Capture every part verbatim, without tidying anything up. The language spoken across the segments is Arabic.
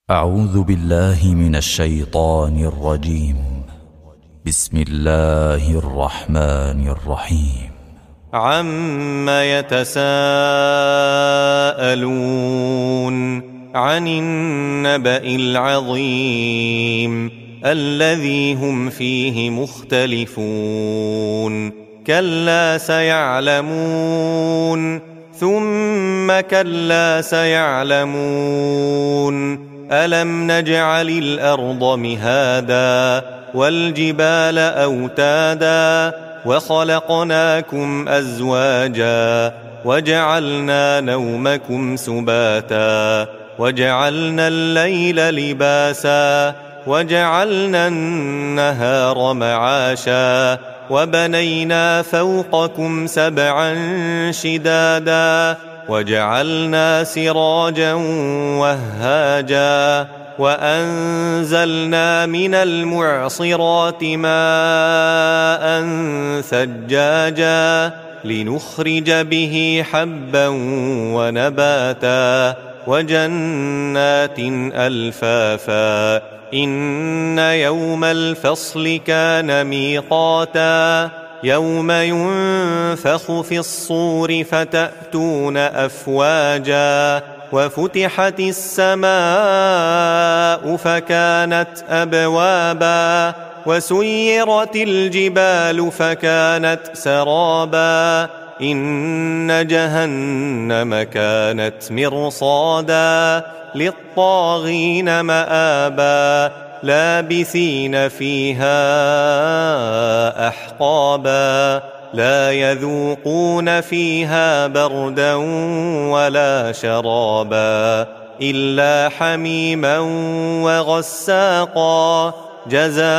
أعوذ بالله من الشيطان الرجيم. بسم الله الرحمن الرحيم. عَمَّ يَتَسَاءَلُونَ عَنِ النَّبَإِ الْعَظِيمِ الَّذِي هُمْ فِيهِ مُخْتَلِفُونَ كَلَّا سَيَعْلَمُونَ ثُمَّ كَلَّا سَيَعْلَمُونَ أَلَمْ نَجْعَلِ الْأَرْضَ مِهَادًا وَالْجِبَالَ أَوْتَادًا وَخَلَقْنَاكُمْ أَزْوَاجًا وَجَعَلْنَا نَوْمَكُمْ سُبَاتًا وَجَعَلْنَا اللَّيْلَ لِبَاسًا وَجَعَلْنَا النَّهَارَ مَعَاشًا وَبَنَيْنَا فَوْقَكُمْ سَبْعًا شِدَادًا وَجَعَلْنَا سِرَاجًا وَهَّاجًا وَأَنزَلْنَا مِنَ الْمُعْصِرَاتِ مَاءً ثَجَّاجًا لِنُخْرِجَ بِهِ حَبًّا وَنَبَاتًا وَجَنَّاتٍ أَلْفَافًا إِنَّ يَوْمَ الْفَصْلِ كَانَ مِيقَاتًا يَوْمَ يُنفَخُ فِي الصُّورِ فَتَأْتُونَ أَفْوَاجًا وَفُتِحَتِ السَّمَاءُ فَكَانَتْ أَبْوَابًا وَسُيِّرَتِ الْجِبَالُ فَكَانَتْ سَرَابًا إِنَّ جَهَنَّمَ كَانَتْ مِرْصَادًا لِلطَّاغِينَ مَآبًا لَابِثِينَ فِيهَا أَحْقَابًا لَا يَذُوقُونَ فِيهَا بَرْدًا وَلَا شَرَابًا إِلَّا حَمِيمًا وَغَسَّاقًا جَزَاءً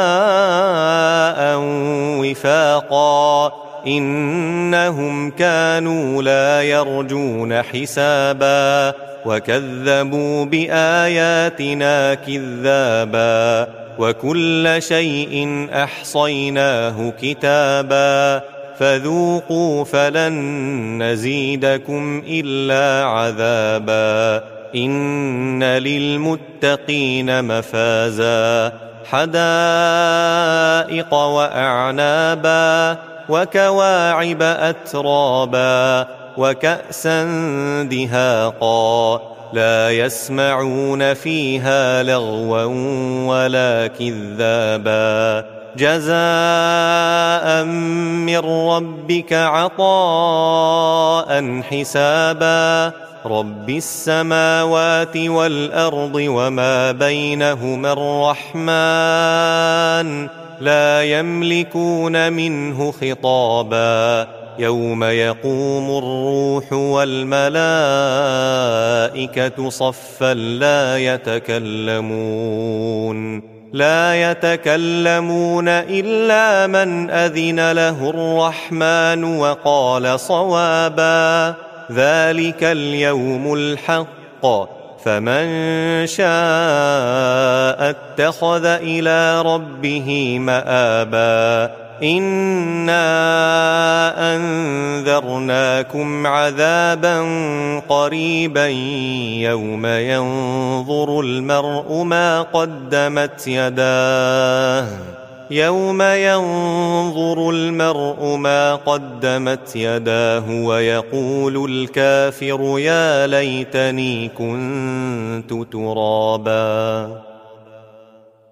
وِفَاقًا إِنَّهُمْ كَانُوا لَا يَرْجُونَ حِسَابًا وَكَذَّبُوا بِآيَاتِنَا كِذَّابًا وَكُلَّ شَيْءٍ أَحْصَيْنَاهُ كِتَابًا فَذُوقُوا فَلَن نَّزِيدَكُمْ إِلَّا عَذَابًا إِنَّ لِلْمُتَّقِينَ مَفَازًا حَدَائِقَ وَأَعْنَابًا وَكَوَاعِبَ أَتْرَابًا وَكَأْسًا دِهَاقًا لَا يَسْمَعُونَ فِيهَا لَغْوًا وَلَا كِذَّابًا جَزَاءً مِّن رَّبِّكَ عَطَاءً حِسَابًا رَّبِّ السَّمَاوَاتِ وَالْأَرْضِ وَمَا بَيْنَهُمَا الرَّحْمَنُ لَا يَمْلِكُونَ مِنْهُ خِطَابًا يَوْمَ يَقُومُ الرُّوحُ وَالْمَلَائِكَةُ صَفًّا لَّا يَتَكَلَّمُونَ لَا يَتَكَلَّمُونَ إِلَّا مَنْ أَذِنَ لَهُ الرَّحْمَنُ وَقَالَ صَوَابًا ذَلِكَ الْيَوْمُ الْحَقُّ فَمَن شَاءَ اتَّخَذَ إِلَىٰ رَبِّهِ مَآبًا إِنَّا أَنذَرْنَاكُمْ عَذَابًا قَرِيبًا يَوْمَ يَنظُرُ الْمَرْءُ مَا قَدَّمَتْ يَدَاهُ يَوْمَ يَنظُرُ الْمَرْءُ مَا قَدَّمَتْ يَدَاهُ وَيَقُولُ الْكَافِرُ يَا لَيْتَنِي كُنتُ تُرَابًا.